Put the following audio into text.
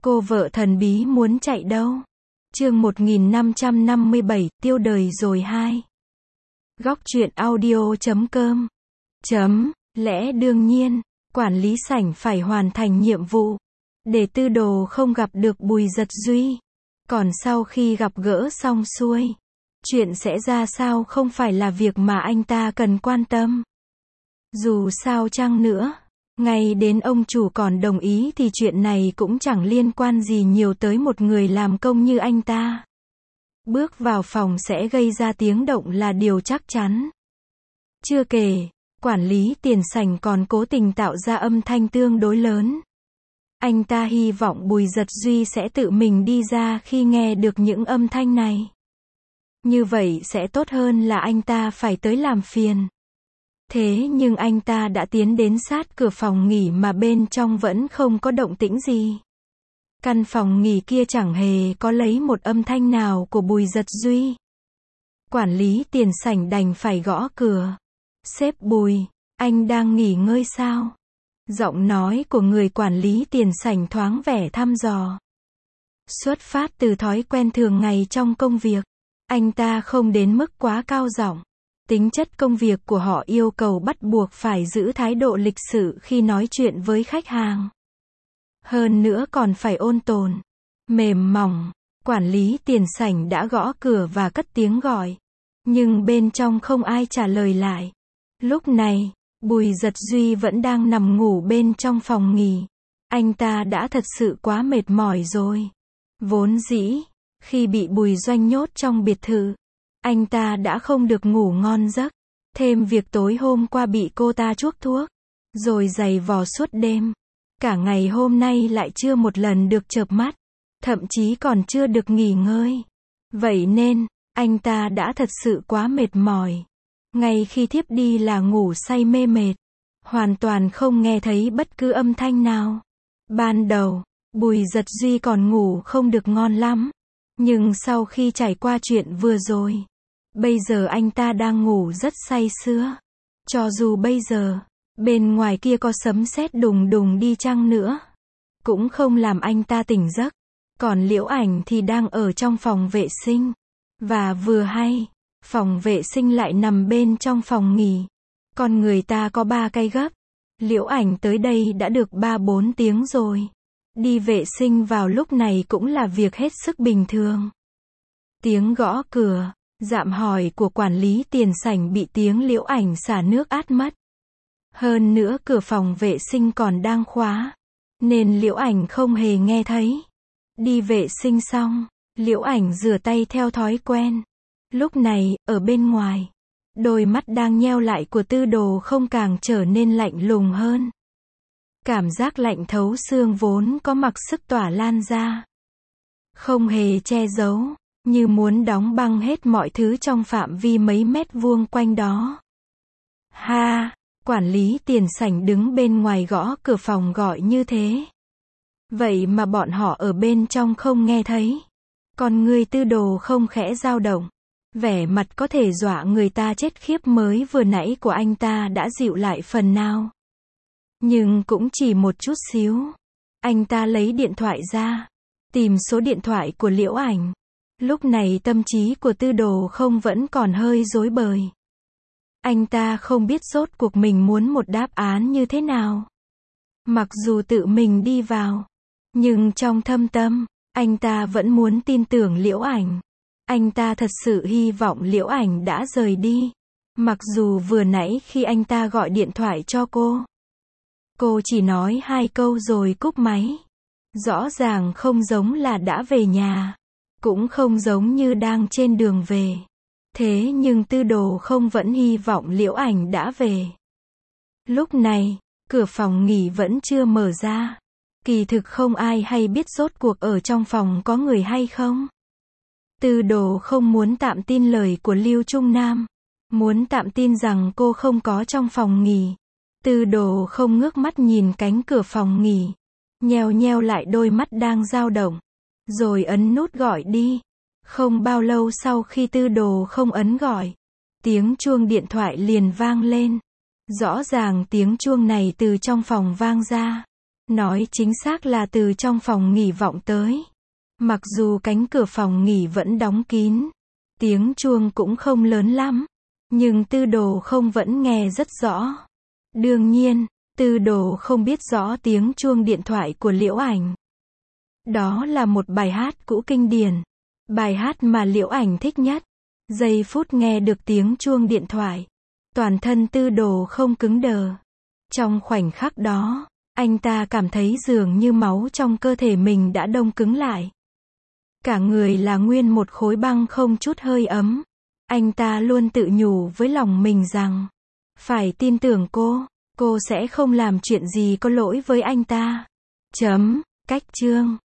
Cô vợ thần bí muốn chạy đâu? Chương 1557, tiêu đời rồi 2. Góc truyện audio.com. Lẽ đương nhiên, quản lý sảnh phải hoàn thành nhiệm vụ, để Tư Đồ không gặp được Bùi Dật Duy. Còn sau khi gặp gỡ xong xuôi, chuyện sẽ ra sao không phải là việc mà anh ta cần quan tâm. Dù sao chăng nữa, ngay đến ông chủ còn đồng ý thì chuyện này cũng chẳng liên quan gì nhiều tới một người làm công như anh ta. Bước vào phòng sẽ gây ra tiếng động là điều chắc chắn. Chưa kể, quản lý tiền sảnh còn cố tình tạo ra âm thanh tương đối lớn. Anh ta hy vọng Bùi Dật Duy sẽ tự mình đi ra khi nghe được những âm thanh này. Như vậy sẽ tốt hơn là anh ta phải tới làm phiền. Thế nhưng anh ta đã tiến đến sát cửa phòng nghỉ mà bên trong vẫn không có động tĩnh gì. Căn phòng nghỉ kia chẳng hề có lấy một âm thanh nào của Bùi Dật Duy. Quản lý tiền sảnh đành phải gõ cửa. Sếp Bùi, anh đang nghỉ ngơi sao? Giọng nói của người quản lý tiền sảnh thoáng vẻ thăm dò. Xuất phát từ thói quen thường ngày trong công việc, anh ta không đến mức quá cao giọng. Tính chất công việc của họ yêu cầu bắt buộc phải giữ thái độ lịch sự khi nói chuyện với khách hàng. Hơn nữa còn phải ôn tồn, mềm mỏng. Quản lý tiền sảnh đã gõ cửa và cất tiếng gọi. Nhưng bên trong không ai trả lời lại. Lúc này, Bùi Dật Duy vẫn đang nằm ngủ bên trong phòng nghỉ. Anh ta đã thật sự quá mệt mỏi rồi. Vốn dĩ, khi bị Bùi Doanh nhốt trong biệt thự, anh ta đã không được ngủ ngon giấc. Thêm việc tối hôm qua bị cô ta chuốc thuốc, rồi giày vò suốt đêm. Cả ngày hôm nay lại chưa một lần được chợp mắt, thậm chí còn chưa được nghỉ ngơi. Vậy nên, anh ta đã thật sự quá mệt mỏi. Ngay khi thiếp đi là ngủ say mê mệt, hoàn toàn không nghe thấy bất cứ âm thanh nào. Ban đầu, Bùi Dật Duy còn ngủ không được ngon lắm. Nhưng sau khi trải qua chuyện vừa rồi, bây giờ anh ta đang ngủ rất say sưa. Cho dù bây giờ, bên ngoài kia có sấm sét đùng đùng đi chăng nữa, cũng không làm anh ta tỉnh giấc. Còn Liễu Ảnh thì đang ở trong phòng vệ sinh. Và vừa hay, phòng vệ sinh lại nằm bên trong phòng nghỉ. Còn người ta có 3 cây gấp. Liễu Ảnh tới đây đã được 3-4 tiếng rồi. Đi vệ sinh vào lúc này cũng là việc hết sức bình thường. Tiếng gõ cửa, dạm hỏi của quản lý tiền sảnh bị tiếng Liễu Ảnh xả nước át mất. Hơn nữa cửa phòng vệ sinh còn đang khóa, nên Liễu Ảnh không hề nghe thấy. Đi vệ sinh xong, Liễu Ảnh rửa tay theo thói quen. Lúc này, ở bên ngoài, đôi mắt đang nheo lại của Tư Đồ không càng trở nên lạnh lùng hơn. Cảm giác lạnh thấu xương vốn có mặc sức tỏa lan ra. Không hề che giấu, như muốn đóng băng hết mọi thứ trong phạm vi mấy mét vuông quanh đó. Ha! Quản lý tiền sảnh đứng bên ngoài gõ cửa phòng gọi như thế. Vậy mà bọn họ ở bên trong không nghe thấy. Còn người Tư Đồ không khẽ dao động. Vẻ mặt có thể dọa người ta chết khiếp mới vừa nãy của anh ta đã dịu lại phần nào. Nhưng cũng chỉ một chút xíu. Anh ta lấy điện thoại ra, tìm số điện thoại của Liễu Ảnh. Lúc này tâm trí của Tư Đồ không vẫn còn hơi rối bời. Anh ta không biết rốt cuộc mình muốn một đáp án như thế nào. Mặc dù tự mình đi vào, nhưng trong thâm tâm, anh ta vẫn muốn tin tưởng Liễu Ảnh. Anh ta thật sự hy vọng Liễu Ảnh đã rời đi. Mặc dù vừa nãy khi anh ta gọi điện thoại cho cô chỉ nói 2 câu rồi cúp máy. Rõ ràng không giống là đã về nhà, cũng không giống như đang trên đường về. Thế nhưng Tư Đồ không vẫn hy vọng Liễu Ảnh đã về. Lúc này, cửa phòng nghỉ vẫn chưa mở ra. Kỳ thực không ai hay biết rốt cuộc ở trong phòng có người hay không. Tư Đồ không muốn tạm tin lời của Lưu Trung Nam. Muốn tạm tin rằng cô không có trong phòng nghỉ. Tư Đồ không ngước mắt nhìn cánh cửa phòng nghỉ. Nheo lại đôi mắt đang dao động. Rồi ấn nút gọi đi. Không bao lâu sau khi Tư Đồ không ấn gọi, tiếng chuông điện thoại liền vang lên. Rõ ràng tiếng chuông này từ trong phòng vang ra. Nói chính xác là từ trong phòng nghỉ vọng tới. Mặc dù cánh cửa phòng nghỉ vẫn đóng kín, tiếng chuông cũng không lớn lắm, nhưng Tư Đồ không vẫn nghe rất rõ. Đương nhiên, Tư Đồ không biết rõ tiếng chuông điện thoại của Liễu Ảnh. Đó là một bài hát cũ kinh điển, bài hát mà Liễu Ảnh thích nhất. Giây phút nghe được tiếng chuông điện thoại, toàn thân Tư Đồ không cứng đờ. Trong khoảnh khắc đó, anh ta cảm thấy dường như máu trong cơ thể mình đã đông cứng lại. Cả người là nguyên một khối băng không chút hơi ấm. Anh ta luôn tự nhủ với lòng mình rằng, phải tin tưởng cô sẽ không làm chuyện gì có lỗi với anh ta. Cách chương